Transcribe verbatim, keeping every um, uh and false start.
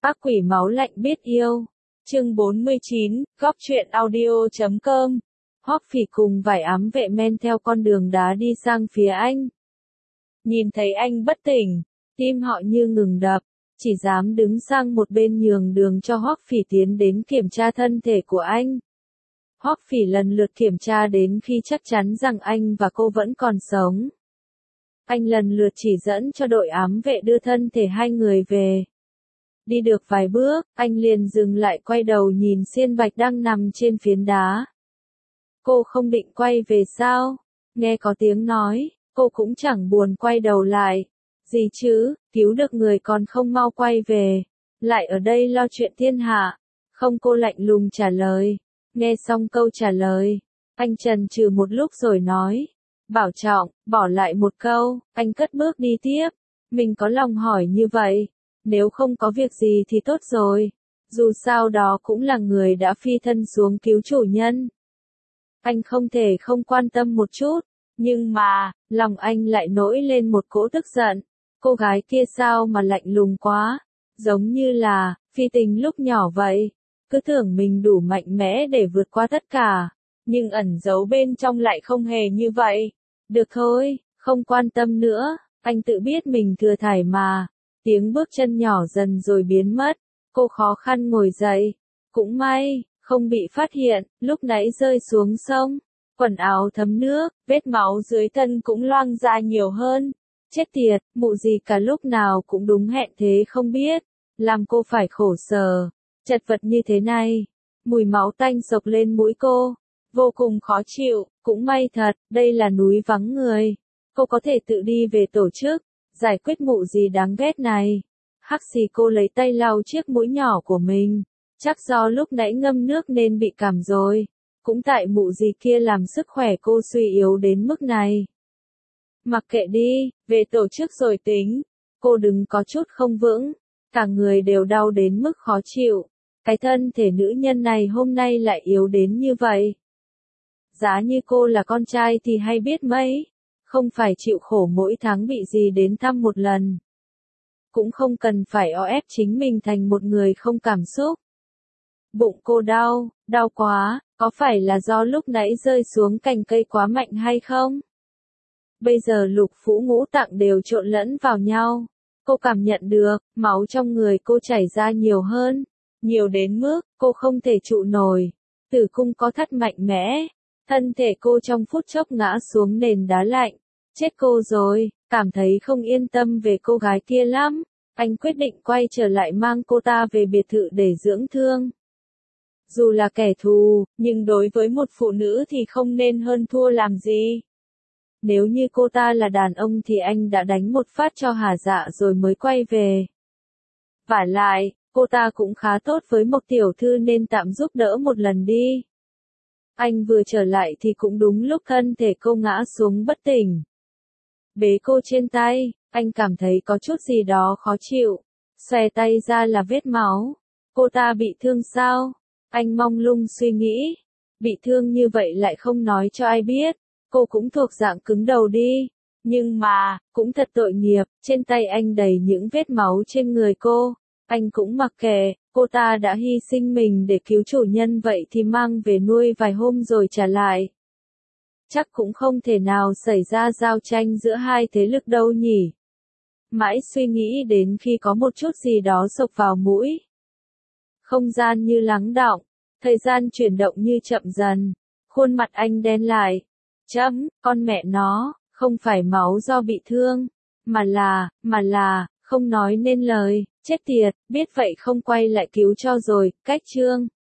Ác quỷ máu lạnh biết yêu. Chương bốn mươi chín, Góc truyện audio chấm com. Hoắc Phỉ cùng vài ám vệ men theo con đường đá đi sang phía anh. Nhìn thấy anh bất tỉnh, tim họ như ngừng đập, chỉ dám đứng sang một bên nhường đường cho Hoắc Phỉ tiến đến kiểm tra thân thể của anh. Hoắc Phỉ lần lượt kiểm tra đến khi chắc chắn rằng anh và cô vẫn còn sống. Anh lần lượt chỉ dẫn cho đội ám vệ đưa thân thể hai người về. Đi được vài bước, anh liền dừng lại quay đầu nhìn Xiên Bạch đang nằm trên phiến đá. Cô không định quay về sao? Nghe có tiếng nói, cô cũng chẳng buồn quay đầu lại. Gì chứ, cứu được người còn không mau quay về. Lại ở đây lo chuyện thiên hạ. Không, cô lạnh lùng trả lời. Nghe xong câu trả lời, anh chần chừ một lúc rồi nói. Bảo trọng, bỏ lại một câu, anh cất bước đi tiếp. Mình có lòng hỏi như vậy. Nếu không có việc gì thì tốt rồi. Dù sao đó cũng là người đã phi thân xuống cứu chủ nhân. Anh không thể không quan tâm một chút. Nhưng mà, lòng anh lại nổi lên một cỗ tức giận. Cô gái kia sao mà lạnh lùng quá. Giống như là, phi tình lúc nhỏ vậy. Cứ tưởng mình đủ mạnh mẽ để vượt qua tất cả. Nhưng ẩn giấu bên trong lại không hề như vậy. Được thôi, không quan tâm nữa. Anh tự biết mình thừa thải mà. Tiếng bước chân nhỏ dần rồi biến mất. Cô khó khăn ngồi dậy. Cũng may, không bị phát hiện, lúc nãy rơi xuống sông. Quần áo thấm nước, vết máu dưới thân cũng loang ra nhiều hơn. Chết tiệt, mụ gì cả lúc nào cũng đúng hẹn thế không biết. Làm cô phải khổ sở. Chật vật như thế này. Mùi máu tanh sộc lên mũi cô. Vô cùng khó chịu, cũng may thật, đây là núi vắng người. Cô có thể tự đi về tổ chức. Giải quyết mụ gì đáng ghét này. Hắc xì cô lấy tay lau chiếc mũi nhỏ của mình. Chắc do lúc nãy ngâm nước nên bị cảm rồi. Cũng tại mụ gì kia làm sức khỏe cô suy yếu đến mức này. Mặc kệ đi, về tổ chức rồi tính. Cô đừng có chút không vững. Cả người đều đau đến mức khó chịu. Cái thân thể nữ nhân này hôm nay lại yếu đến như vậy. Giá như cô là con trai thì hay biết mấy. Không phải chịu khổ mỗi tháng bị gì đến thăm một lần. Cũng không cần phải o ép chính mình thành một người không cảm xúc. Bụng cô đau, đau quá, có phải là do lúc nãy rơi xuống cành cây quá mạnh hay không? Bây giờ lục phủ ngũ tạng đều trộn lẫn vào nhau. Cô cảm nhận được, máu trong người cô chảy ra nhiều hơn. Nhiều đến mức, cô không thể trụ nổi. Tử cung có thắt mạnh mẽ. Thân thể cô trong phút chốc ngã xuống nền đá lạnh. Chết cô rồi, cảm thấy không yên tâm về cô gái kia lắm. Anh quyết định quay trở lại mang cô ta về biệt thự để dưỡng thương. Dù là kẻ thù, nhưng đối với một phụ nữ thì không nên hơn thua làm gì. Nếu như cô ta là đàn ông thì anh đã đánh một phát cho hả dạ rồi mới quay về. Vả lại, cô ta cũng khá tốt với Mộc tiểu thư nên tạm giúp đỡ một lần đi. Anh vừa trở lại thì cũng đúng lúc thân thể cô ngã xuống bất tỉnh. Bế cô trên tay, anh cảm thấy có chút gì đó khó chịu. Xòe tay ra là vết máu. Cô ta bị thương sao? Anh mông lung suy nghĩ. Bị thương như vậy lại không nói cho ai biết. Cô cũng thuộc dạng cứng đầu đi. Nhưng mà, cũng thật tội nghiệp, trên tay anh đầy những vết máu trên người cô. Anh cũng mặc kệ, cô ta đã hy sinh mình để cứu chủ nhân vậy thì mang về nuôi vài hôm rồi trả lại. Chắc cũng không thể nào xảy ra giao tranh giữa hai thế lực đâu nhỉ. Mãi suy nghĩ đến khi có một chút gì đó xộc vào mũi. Không gian như lắng đọng, thời gian chuyển động như chậm dần. Khuôn mặt anh đen lại. Chấm, con mẹ nó, không phải máu do bị thương, mà là, mà là, không nói nên lời, chết tiệt, biết vậy không quay lại cứu cho rồi, cách chương.